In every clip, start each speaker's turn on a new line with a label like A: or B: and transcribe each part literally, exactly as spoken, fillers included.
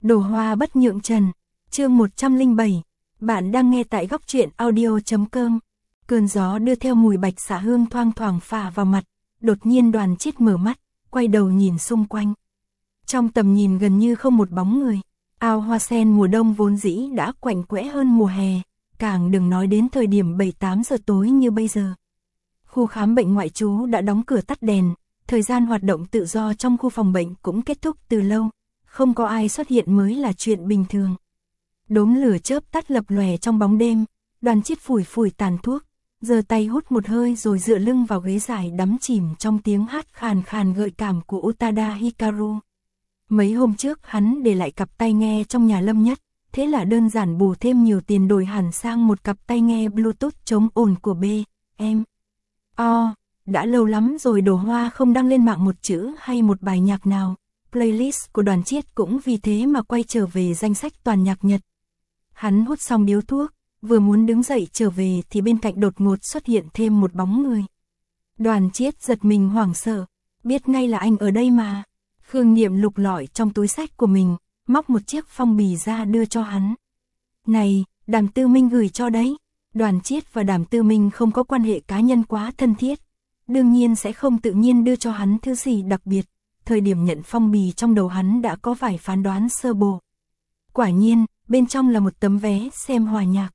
A: Đồ hoa bất nhượng trần, chương một trăm lẻ bảy. Bạn đang nghe tại góc truyện audio chấm com. Cơn gió đưa theo mùi bạch xả hương thoang thoảng phả vào mặt, đột nhiên Đoàn Chiết mở mắt, quay đầu nhìn xung quanh. Trong tầm nhìn gần như không một bóng người, ao hoa sen mùa đông vốn dĩ đã quạnh quẽ hơn mùa hè, càng đừng nói đến thời điểm bảy tám giờ tối như bây giờ. Khu khám bệnh ngoại trú đã đóng cửa tắt đèn, thời gian hoạt động tự do trong khu phòng bệnh cũng kết thúc từ lâu, không có ai xuất hiện mới là chuyện bình thường. Đốm lửa chớp tắt lập lòe trong bóng đêm, Đoàn Chiết phủi phủi tàn thuốc, giơ tay hút một hơi rồi dựa lưng vào ghế dài đắm chìm trong tiếng hát khàn khàn gợi cảm của Utada Hikaru. Mấy hôm trước hắn để lại cặp tai nghe trong nhà Lâm Nhất, thế là đơn giản bù thêm nhiều tiền đổi hẳn sang một cặp tai nghe Bluetooth chống ồn của B, em. O, đã lâu lắm rồi Đồ Hoa không đăng lên mạng một chữ hay một bài nhạc nào, playlist của Đoàn Chiết cũng vì thế mà quay trở về danh sách toàn nhạc Nhật. Hắn hút xong điếu thuốc, vừa muốn đứng dậy trở về thì bên cạnh đột ngột xuất hiện thêm một bóng người. Đoàn Chiết giật mình hoảng sợ, biết ngay là anh ở đây mà. Khương Niệm lục lọi trong túi sách của mình, móc một chiếc phong bì ra đưa cho hắn. Này, Đàm Tư Minh gửi cho đấy. Đoàn Chiết và Đàm Tư Minh không có quan hệ cá nhân quá thân thiết, đương nhiên sẽ không tự nhiên đưa cho hắn thứ gì đặc biệt. Thời điểm nhận phong bì trong đầu hắn đã có vài phán đoán sơ bộ. Quả nhiên, bên trong là một tấm vé xem hòa nhạc.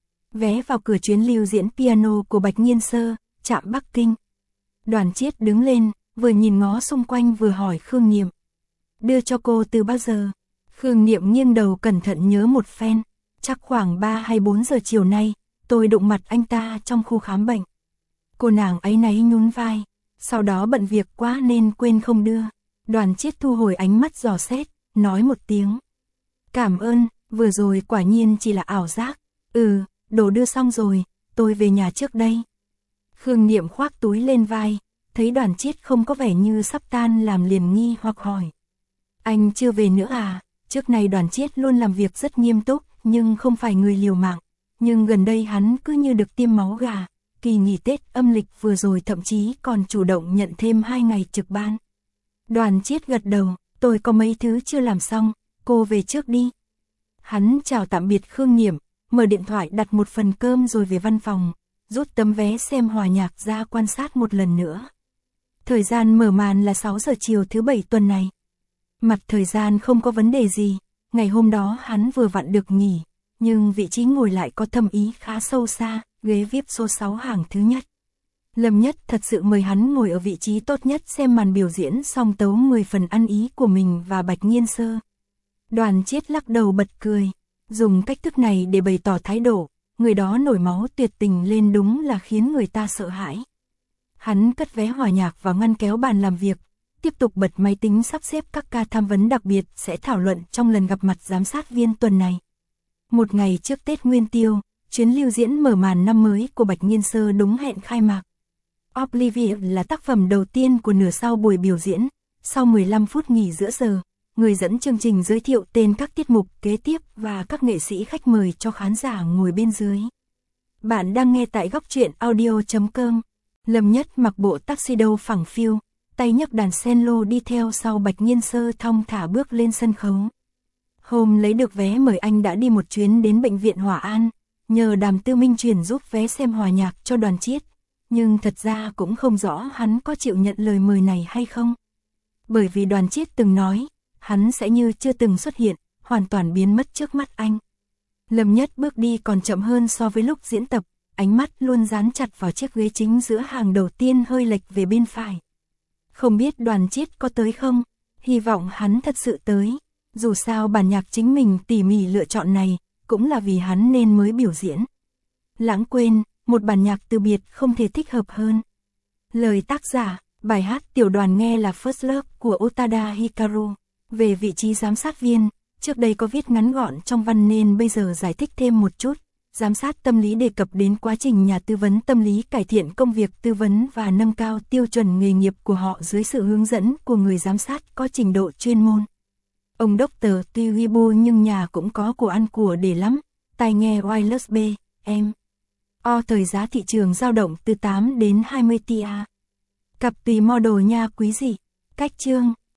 A: Vé vào cửa chuyến lưu diễn piano của Bạch Nhiên Sơ, trạm Bắc Kinh. Đoàn Chiết đứng lên, vừa nhìn ngó xung quanh vừa hỏi Khương Niệm. Đưa cho cô từ bao giờ? Khương Niệm nghiêng đầu cẩn thận nhớ một phen. Chắc khoảng ba hay bốn giờ chiều nay, tôi đụng mặt anh ta trong khu khám bệnh. Cô nàng ấy náy nhún vai, sau đó bận việc quá nên quên không đưa. Đoàn Chiết thu hồi ánh mắt dò xét, nói một tiếng. Cảm ơn, vừa rồi quả nhiên chỉ là ảo giác. Ừ, đồ đưa xong rồi, tôi về nhà trước đây. Khương Niệm khoác túi lên vai, thấy Đoàn Chiết không có vẻ như sắp tan làm liền nghi hoặc hỏi. Anh chưa về nữa à? Trước này Đoàn Chiết luôn làm việc rất nghiêm túc, nhưng không phải người liều mạng. Nhưng gần đây hắn cứ như được tiêm máu gà. Kỳ nghỉ Tết âm lịch vừa rồi thậm chí còn chủ động nhận thêm hai ngày trực ban. Đoàn Chiết gật đầu, tôi có mấy thứ chưa làm xong, cô về trước đi. Hắn chào tạm biệt Khương Niệm, mở điện thoại đặt một phần cơm rồi về văn phòng, rút tấm vé xem hòa nhạc ra quan sát một lần nữa. Thời gian mở màn là sáu giờ chiều thứ bảy tuần này. Mặt thời gian không có vấn đề gì, ngày hôm đó hắn vừa vặn được nghỉ, nhưng vị trí ngồi lại có thâm ý khá sâu xa, ghế vi ai pi số sáu hàng thứ nhất. Lâm Nhất thật sự mời hắn ngồi ở vị trí tốt nhất xem màn biểu diễn song tấu mười phần ăn ý của mình và Bạch Nhiên Sơ. Đoàn Chiết lắc đầu bật cười, dùng cách thức này để bày tỏ thái độ, người đó nổi máu tuyệt tình lên đúng là khiến người ta sợ hãi. Hắn cất vé hòa nhạc vào ngăn kéo bàn làm việc, tiếp tục bật máy tính sắp xếp các ca tham vấn đặc biệt sẽ thảo luận trong lần gặp mặt giám sát viên tuần này. Một ngày trước Tết Nguyên Tiêu, chuyến lưu diễn mở màn năm mới của Bạch Nhiên Sơ đúng hẹn khai mạc. Oblivion là tác phẩm đầu tiên của nửa sau buổi biểu diễn, sau mười lăm phút nghỉ giữa giờ, người dẫn chương trình giới thiệu tên các tiết mục kế tiếp và các nghệ sĩ khách mời cho khán giả ngồi bên dưới. Bạn đang nghe tại góc truyện audio chấm com. Lâm Nhất mặc bộ tuxedo phẳng phiu, tay nhấc đàn cello đi theo sau Bạch Nhiên Sơ thong thả bước lên sân khấu. Hôm lấy được vé mời anh đã đi một chuyến đến bệnh viện Hòa An, nhờ Đàm Tư Minh chuyển giúp vé xem hòa nhạc cho Đoàn Chiết, nhưng thật ra cũng không rõ hắn có chịu nhận lời mời này hay không. Bởi vì Đoàn Chiết từng nói, hắn sẽ như chưa từng xuất hiện, hoàn toàn biến mất trước mắt anh. Lâm Nhất bước đi còn chậm hơn so với lúc diễn tập, ánh mắt luôn dán chặt vào chiếc ghế chính giữa hàng đầu tiên hơi lệch về bên phải. Không biết Đoàn Chiết có tới không? Hy vọng hắn thật sự tới. Dù sao bản nhạc chính mình tỉ mỉ lựa chọn này, cũng là vì hắn nên mới biểu diễn. Lãng quên, một bản nhạc từ biệt không thể thích hợp hơn. Lời tác giả, bài hát tiểu đoàn nghe là First Love của Utada Hikaru. Về vị trí giám sát viên, trước đây có viết ngắn gọn trong văn nên bây giờ giải thích thêm một chút. Giám sát tâm lý đề cập đến quá trình nhà tư vấn tâm lý cải thiện công việc tư vấn và nâng cao tiêu chuẩn nghề nghiệp của họ dưới sự hướng dẫn của người giám sát có trình độ chuyên môn. Ông Doctor tuy ghi bu nhưng nhà cũng có của ăn của để lắm. Tai nghe wireless B, em. O thời giá thị trường dao động từ tám đến hai mươi tia. Cặp tùy model nha quý dị. Cách chương.